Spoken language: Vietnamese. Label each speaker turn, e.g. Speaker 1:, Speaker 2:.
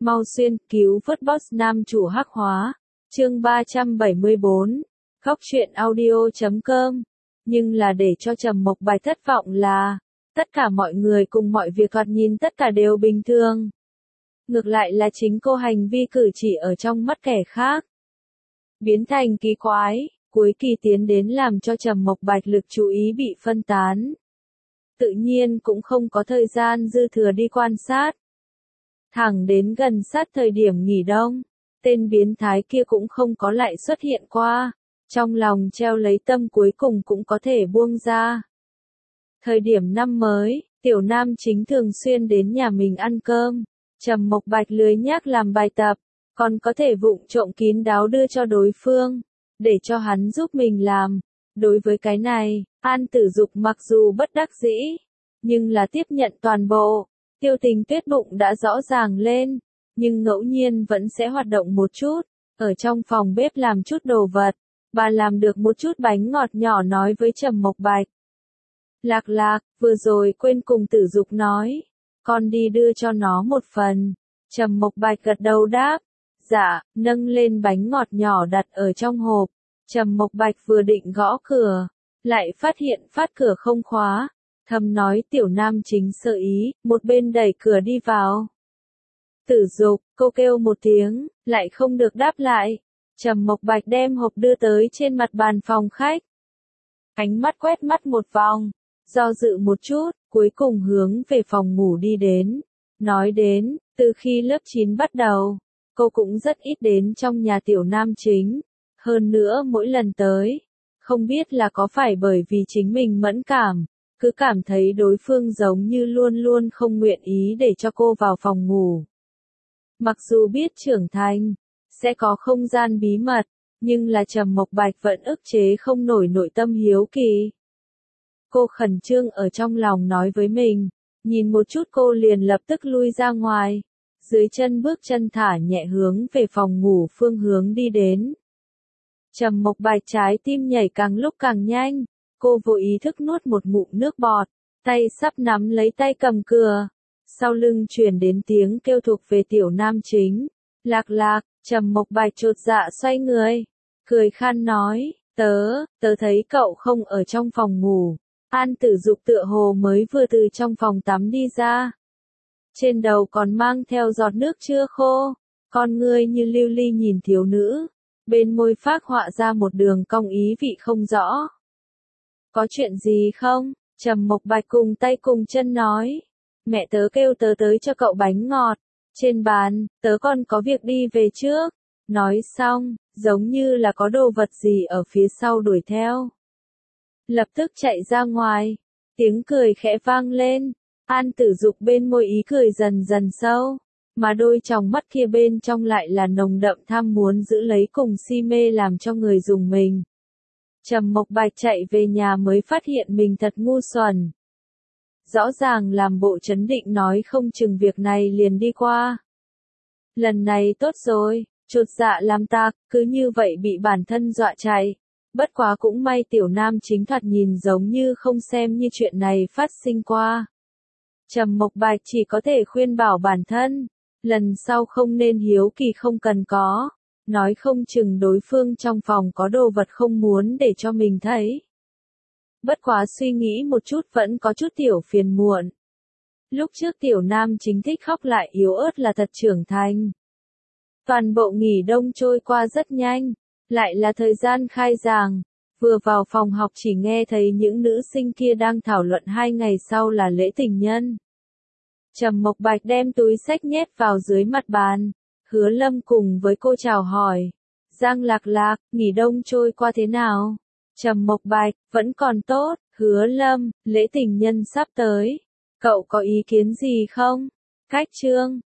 Speaker 1: Mau xuyên cứu vớt boss nam chủ hắc hóa. Chương 374. Góc truyện audio.com. Nhưng là để cho Trầm Mộc Bạch thất vọng là tất cả mọi người cùng mọi việc thoạt nhìn tất cả đều bình thường. Ngược lại là chính cô hành vi cử chỉ ở trong mắt kẻ khác biến thành kỳ quái, cuối kỳ tiến đến làm cho Trầm Mộc Bạch lực chú ý bị phân tán. Tự nhiên cũng không có thời gian dư thừa đi quan sát. Thẳng đến gần sát thời điểm nghỉ đông, tên biến thái kia cũng không có lại xuất hiện qua, trong lòng treo lấy tâm cuối cùng cũng có thể buông ra. Thời điểm năm mới, Tiểu Nam Chính thường xuyên đến nhà mình ăn cơm, Trầm Mộc Bạch lười nhác làm bài tập, còn có thể vụng trộm kín đáo đưa cho đối phương, để cho hắn giúp mình làm. Đối với cái này, An Tử Dục mặc dù bất đắc dĩ, nhưng là tiếp nhận toàn bộ. Tiêu Tình Tuyết bụng đã rõ ràng lên, nhưng ngẫu nhiên vẫn sẽ hoạt động một chút, ở trong phòng bếp làm chút đồ vật. Bà làm được một chút bánh ngọt nhỏ nói với Trầm Mộc Bạch. Lạc Lạc, vừa rồi quên cùng Tử Dục nói, con đi đưa cho nó một phần. Trầm Mộc Bạch gật đầu đáp, dạ, nâng lên bánh ngọt nhỏ đặt ở trong hộp. Trầm Mộc Bạch vừa định gõ cửa, lại phát hiện phát cửa không khóa. Thầm nói Tiểu Nam Chính sợ ý, một bên đẩy cửa đi vào. Tử Dục, cô kêu một tiếng, lại không được đáp lại. Trầm Mộc Bạch đem hộp đưa tới trên mặt bàn phòng khách. Ánh mắt quét mắt một vòng, do dự một chút, cuối cùng hướng về phòng ngủ đi đến. Nói đến, từ khi lớp 9 bắt đầu, cô cũng rất ít đến trong nhà Tiểu Nam Chính. Hơn nữa mỗi lần tới, không biết là có phải bởi vì chính mình mẫn cảm, cứ cảm thấy đối phương giống như luôn luôn không nguyện ý để cho cô vào phòng ngủ. Mặc dù biết trưởng thành sẽ có không gian bí mật, nhưng là Trầm Mộc Bạch vẫn ức chế không nổi nội tâm hiếu kỳ. Cô khẩn trương ở trong lòng nói với mình, nhìn một chút cô liền lập tức lui ra ngoài, dưới chân bước chân thả nhẹ hướng về phòng ngủ phương hướng đi đến. Trầm Mộc Bạch trái tim nhảy càng lúc càng nhanh, cô vô ý thức nuốt một ngụm nước bọt, tay sắp nắm lấy tay cầm cửa. Sau lưng truyền đến tiếng kêu thuộc về Tiểu Nam Chính. Lạc Lạc, Trầm Mộc Bạch chột dạ xoay người, cười khan nói, tớ thấy cậu không ở trong phòng ngủ. An Tử Dục tựa hồ mới vừa từ trong phòng tắm đi ra. Trên đầu còn mang theo giọt nước chưa khô, con ngươi như lưu ly nhìn thiếu nữ, bên môi phác họa ra một đường cong ý vị không rõ. Có chuyện gì không? Trầm Mộc Bạch cùng tay cùng chân nói. Mẹ tớ kêu tớ tới cho cậu bánh ngọt. Trên bàn, tớ còn có việc đi về trước. Nói xong, giống như là có đồ vật gì ở phía sau đuổi theo. Lập tức chạy ra ngoài. Tiếng cười khẽ vang lên. An Tử Dục bên môi ý cười dần dần sâu. Mà đôi tròng mắt kia bên trong lại là nồng đậm tham muốn giữ lấy cùng si mê làm cho người dùng mình. Trầm Mộc Bạch chạy về nhà mới phát hiện mình thật ngu xuẩn. Rõ ràng làm bộ trấn định nói không chừng việc này liền đi qua. Lần này tốt rồi, chột dạ làm ta, cứ như vậy bị bản thân dọa chạy. Bất quá cũng may Tiểu Nam Chính thoạt nhìn giống như không xem như chuyện này phát sinh qua. Trầm Mộc Bạch chỉ có thể khuyên bảo bản thân, lần sau không nên hiếu kỳ không cần có. Nói không chừng đối phương trong phòng có đồ vật không muốn để cho mình thấy. Bất quá suy nghĩ một chút vẫn có chút tiểu phiền muộn. Lúc trước Tiểu Nam Chính thích khóc lại yếu ớt là thật trưởng thành. Toàn bộ nghỉ đông trôi qua rất nhanh, lại là thời gian khai giảng. Vừa vào phòng học chỉ nghe thấy những nữ sinh kia đang thảo luận 2 ngày sau là lễ tình nhân. Trầm Mộc Bạch đem túi xách nhét vào dưới mặt bàn. Hứa Lâm cùng với cô chào hỏi. Giang Lạc Lạc, nghỉ đông trôi qua thế nào? Trầm Mộc Bạch, vẫn còn tốt. Hứa Lâm, lễ tình nhân sắp tới. Cậu có ý kiến gì không? Cách chương.